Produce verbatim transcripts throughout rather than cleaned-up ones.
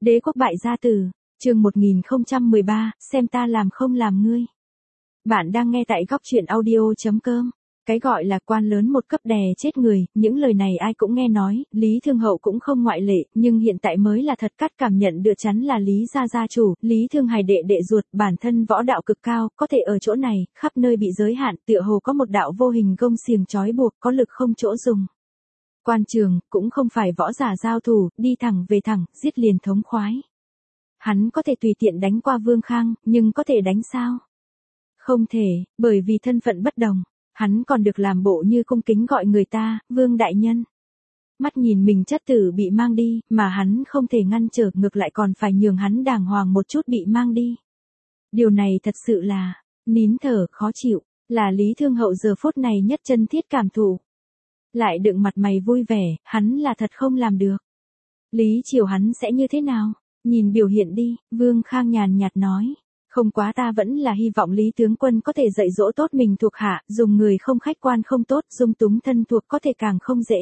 Đế quốc bại gia tử, chương một nghìn không trăm mười ba, xem ta làm không làm ngươi. Bạn đang nghe tại góc truyện audio chấm com. Cái gọi là quan lớn một cấp đè chết người, những lời này ai cũng nghe nói, Lý Thương Hậu cũng không ngoại lệ, nhưng hiện tại mới là thật cắt cảm nhận được chắn là Lý gia gia chủ, Lý Thương Hải đệ đệ ruột, bản thân võ đạo cực cao, có thể ở chỗ này, khắp nơi bị giới hạn, tựa hồ có một đạo vô hình gông xiềng trói buộc, có lực không chỗ dùng. Quan trường, cũng không phải võ giả giao thủ, đi thẳng về thẳng, giết liền thống khoái. Hắn có thể tùy tiện đánh qua Vương Khang, nhưng có thể đánh sao? Không thể, bởi vì thân phận bất đồng. Hắn còn được làm bộ như cung kính gọi người ta, Vương đại nhân. Mắt nhìn mình chất tử bị mang đi, mà hắn không thể ngăn trở, ngược lại còn phải nhường hắn đàng hoàng một chút bị mang đi. Điều này thật sự là, nín thở, khó chịu, là Lý Thương Hậu giờ phút này nhất chân thiết cảm thụ. Lại đựng mặt mày vui vẻ, hắn là thật không làm được. Lý Triều hắn sẽ như thế nào? Nhìn biểu hiện đi, Vương Khang nhàn nhạt nói. Không quá, ta vẫn là hy vọng Lý tướng quân có thể dạy dỗ tốt mình thuộc hạ, dùng người không khách quan không tốt, dung túng thân thuộc có thể càng không dễ.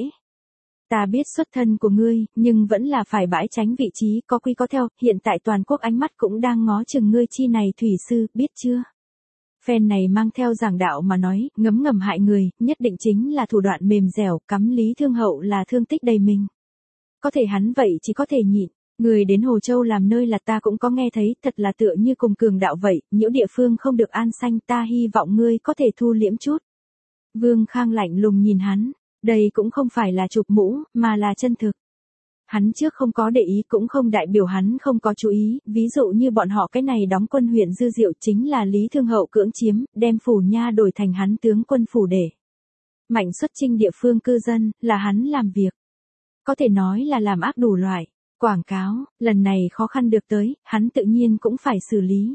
Ta biết xuất thân của ngươi, nhưng vẫn là phải bãi tránh vị trí, có quy có theo, hiện tại toàn quốc ánh mắt cũng đang ngó chừng ngươi chi này thủy sư, biết chưa? Phen này mang theo giảng đạo mà nói, ngấm ngầm hại người, nhất định chính là thủ đoạn mềm dẻo, cắm Lý Thương Hậu là thương tích đầy mình. Có thể hắn vậy chỉ có thể nhịn. Người đến Hồ Châu làm nơi là ta cũng có nghe thấy, thật là tựa như cùng cường đạo vậy, những địa phương không được an xanh, ta hy vọng ngươi có thể thu liễm chút. Vương Khang lạnh lùng nhìn hắn, đây cũng không phải là chụp mũ, mà là chân thực. Hắn trước không có để ý cũng không đại biểu hắn không có chú ý, ví dụ như bọn họ cái này đóng quân huyện Dư Diệu chính là Lý Thương Hậu cưỡng chiếm, đem phủ nha đổi thành hắn tướng quân phủ để. Mạnh xuất chinh địa phương cư dân, là hắn làm việc. Có thể nói là làm ác đủ loại. Quảng cáo, lần này khó khăn được tới, hắn tự nhiên cũng phải xử lý.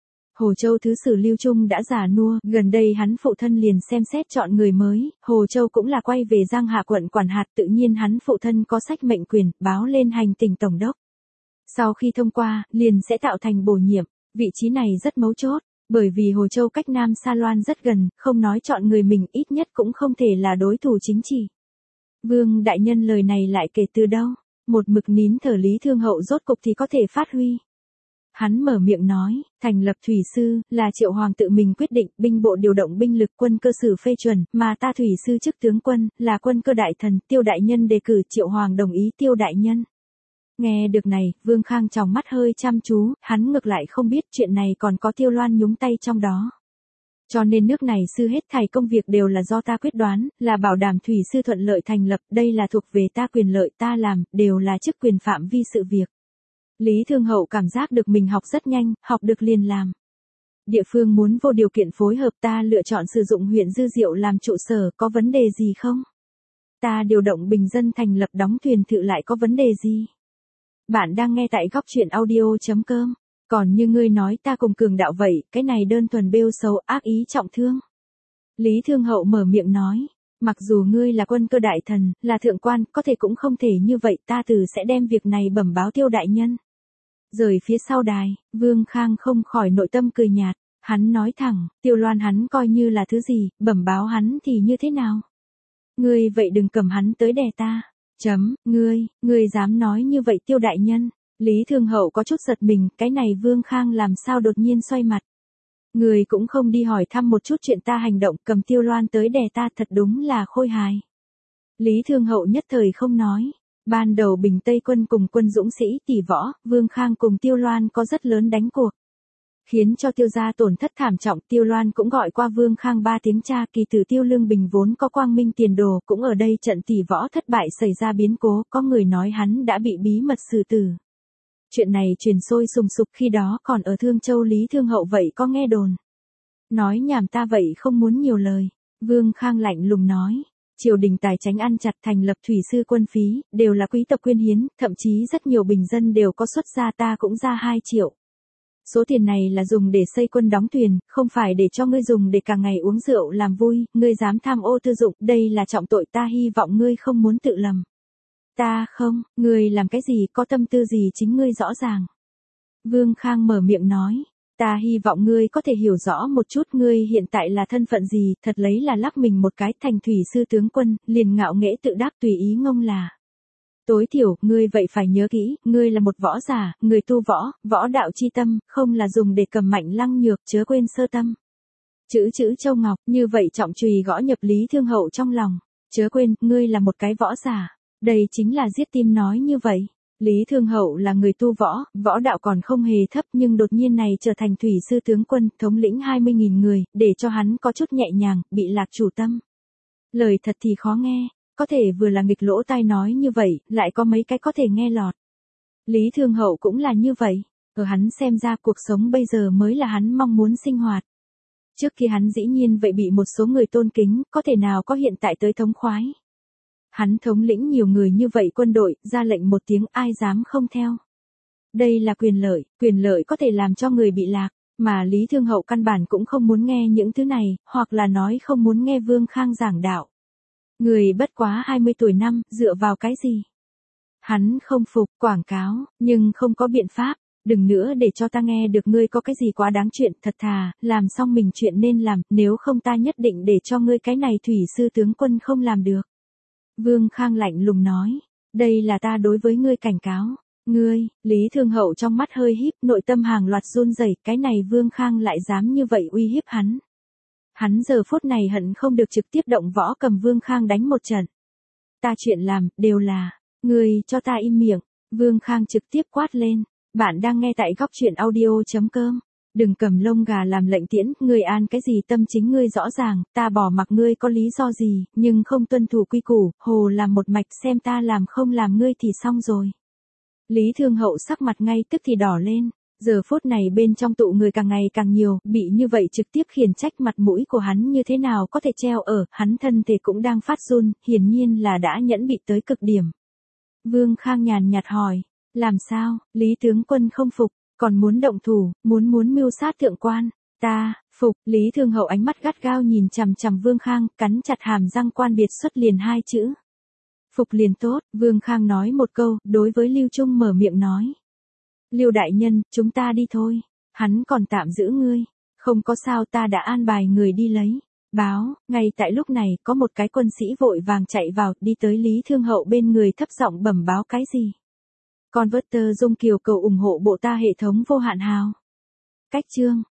Hồ Châu thứ sử Lưu Trung đã già nua, gần đây hắn phụ thân liền xem xét chọn người mới, Hồ Châu cũng là quay về Giang Hạ quận quản hạt, tự nhiên hắn phụ thân có sách mệnh quyền, báo lên hành tỉnh tổng đốc. Sau khi thông qua, liền sẽ tạo thành bổ nhiệm, vị trí này rất mấu chốt, bởi vì Hồ Châu cách Nam Sa Loan rất gần, không nói chọn người mình ít nhất cũng không thể là đối thủ chính trị. Vương đại nhân lời này lại kể từ đâu? Một mực nín thở Lý Thương Hậu rốt cục thì có thể phát huy. Hắn mở miệng nói, thành lập thủy sư, là Triệu Hoàng tự mình quyết định, binh bộ điều động binh lực quân cơ sử phê chuẩn, mà ta thủy sư chức tướng quân, là quân cơ đại thần, Tiêu đại nhân đề cử, Triệu Hoàng đồng ý Tiêu đại nhân. Nghe được này, Vương Khang tròng mắt hơi chăm chú, hắn ngược lại không biết chuyện này còn có Tiêu Loan nhúng tay trong đó. Cho nên nước này sư hết thảy công việc đều là do ta quyết đoán, là bảo đảm thủy sư thuận lợi thành lập, đây là thuộc về ta quyền lợi ta làm, đều là chức quyền phạm vi sự việc. Lý Thương Hậu cảm giác được mình học rất nhanh, học được liền làm. Địa phương muốn vô điều kiện phối hợp ta lựa chọn sử dụng huyện Dư Diệu làm trụ sở, có vấn đề gì không? Ta điều động bình dân thành lập đóng thuyền thự lại có vấn đề gì? Bạn đang nghe tại góc truyện audio chấm com. Còn như ngươi nói ta cùng cường đạo vậy, cái này đơn thuần bêu xấu ác ý trọng thương. Lý Thương Hậu mở miệng nói, mặc dù ngươi là quân cơ đại thần, là thượng quan, có thể cũng không thể như vậy, ta từ sẽ đem việc này bẩm báo Tiêu đại nhân. Rời phía sau đài, Vương Khang không khỏi nội tâm cười nhạt, hắn nói thẳng, Tiêu Loan hắn coi như là thứ gì, bẩm báo hắn thì như thế nào? Ngươi vậy đừng cầm hắn tới đè ta. Chấm, ngươi, ngươi dám nói như vậy Tiêu đại nhân. Lý Thương Hậu có chút giật mình, cái này Vương Khang làm sao đột nhiên xoay mặt. Người cũng không đi hỏi thăm một chút chuyện ta hành động, cầm Tiêu Loan tới đè ta, thật đúng là khôi hài. Lý Thương Hậu nhất thời không nói. Ban đầu Bình Tây quân cùng quân dũng sĩ tỷ võ, Vương Khang cùng Tiêu Loan có rất lớn đánh cuộc. Khiến cho Tiêu gia tổn thất thảm trọng, Tiêu Loan cũng gọi qua Vương Khang ba tiếng cha, kỳ tử Tiêu Lương Bình vốn có quang minh tiền đồ, cũng ở đây trận tỷ võ thất bại xảy ra biến cố, có người nói hắn đã bị bí mật xử tử. Chuyện này truyền sôi sùng sục, khi đó còn ở Thương Châu Lý Thương Hậu vậy có nghe đồn. Nói nhảm ta vậy không muốn nhiều lời. Vương Khang lạnh lùng nói. Triều đình tài chánh ăn chặt, thành lập thủy sư quân phí, đều là quý tộc quyên hiến, thậm chí rất nhiều bình dân đều có xuất ra, ta cũng ra hai triệu. Số tiền này là dùng để xây quân đóng thuyền, không phải để cho ngươi dùng để cả ngày uống rượu làm vui, ngươi dám tham ô tư dụng, đây là trọng tội, ta hy vọng ngươi không muốn tự lầm. Ta không, ngươi làm cái gì, có tâm tư gì chính ngươi rõ ràng. Vương Khang mở miệng nói, ta hy vọng ngươi có thể hiểu rõ một chút ngươi hiện tại là thân phận gì, thật lấy là lắc mình một cái thành thủy sư tướng quân, liền ngạo nghễ tự đáp tùy ý ngông là. Tối thiểu, ngươi vậy phải nhớ kỹ, ngươi là một võ giả, người tu võ, võ đạo chi tâm, không là dùng để cầm mạnh lăng nhược, chớ quên sơ tâm. Chữ chữ châu ngọc, như vậy trọng chùy gõ nhập Lý Thương Hậu trong lòng. Chớ quên, ngươi là một cái võ giả. Đây chính là giết tim nói như vậy. Lý Thương Hậu là người tu võ, võ đạo còn không hề thấp nhưng đột nhiên này trở thành thủy sư tướng quân, thống lĩnh hai mươi nghìn người, để cho hắn có chút nhẹ nhàng, bị lạc chủ tâm. Lời thật thì khó nghe, có thể vừa là nghịch lỗ tai nói như vậy, lại có mấy cái có thể nghe lọt. Lý Thương Hậu cũng là như vậy, ở hắn xem ra cuộc sống bây giờ mới là hắn mong muốn sinh hoạt. Trước khi hắn dĩ nhiên vậy bị một số người tôn kính, có thể nào có hiện tại tới thống khoái. Hắn thống lĩnh nhiều người như vậy quân đội, ra lệnh một tiếng ai dám không theo. Đây là quyền lợi, quyền lợi có thể làm cho người bị lạc, mà Lý Thương Hậu căn bản cũng không muốn nghe những thứ này, hoặc là nói không muốn nghe Vương Khang giảng đạo. Người bất quá hai mươi tuổi năm, dựa vào cái gì? Hắn không phục, quảng cáo, nhưng không có biện pháp. Đừng nữa để cho ta nghe được ngươi có cái gì quá đáng chuyện, thật thà, làm xong mình chuyện nên làm, nếu không ta nhất định để cho ngươi cái này thủy sư tướng quân không làm được. Vương Khang lạnh lùng nói, đây là ta đối với ngươi cảnh cáo. Ngươi, Lý Thương Hậu trong mắt hơi híp, nội tâm hàng loạt run rẩy, cái này Vương Khang lại dám như vậy uy hiếp hắn. Hắn giờ phút này hận không được trực tiếp động võ cầm Vương Khang đánh một trận. Ta chuyện làm, đều là, ngươi cho ta im miệng, Vương Khang trực tiếp quát lên. Bạn đang nghe tại góc truyện audio chấm com. Đừng cầm lông gà làm lệnh tiễn, ngươi an cái gì tâm chính ngươi rõ ràng, ta bỏ mặc ngươi có lý do gì, nhưng không tuân thủ quy củ, hồ làm một mạch xem ta làm không làm ngươi thì xong rồi. Lý Thương Hậu sắc mặt ngay tức thì đỏ lên, giờ phút này bên trong tụ người càng ngày càng nhiều, bị như vậy trực tiếp khiển trách mặt mũi của hắn như thế nào có thể treo ở, hắn thân thể cũng đang phát run, hiển nhiên là đã nhẫn bị tới cực điểm. Vương Khang nhàn nhạt hỏi. Làm sao, Lý tướng quân không phục, còn muốn động thủ, muốn muốn mưu sát thượng quan, ta, phục, Lý Thương Hậu ánh mắt gắt gao nhìn chằm chằm Vương Khang, cắn chặt hàm răng quan biệt xuất liền hai chữ. Phục liền tốt, Vương Khang nói một câu, đối với Lưu Trung mở miệng nói. Lưu đại nhân, chúng ta đi thôi, hắn còn tạm giữ ngươi, không có sao ta đã an bài người đi lấy. Báo, ngay tại lúc này, có một cái quân sĩ vội vàng chạy vào, đi tới Lý Thương Hậu bên người thấp giọng bẩm báo cái gì. Converter Dung Kiều cầu ủng hộ bộ ta hệ thống vô hạn hào. Cách chương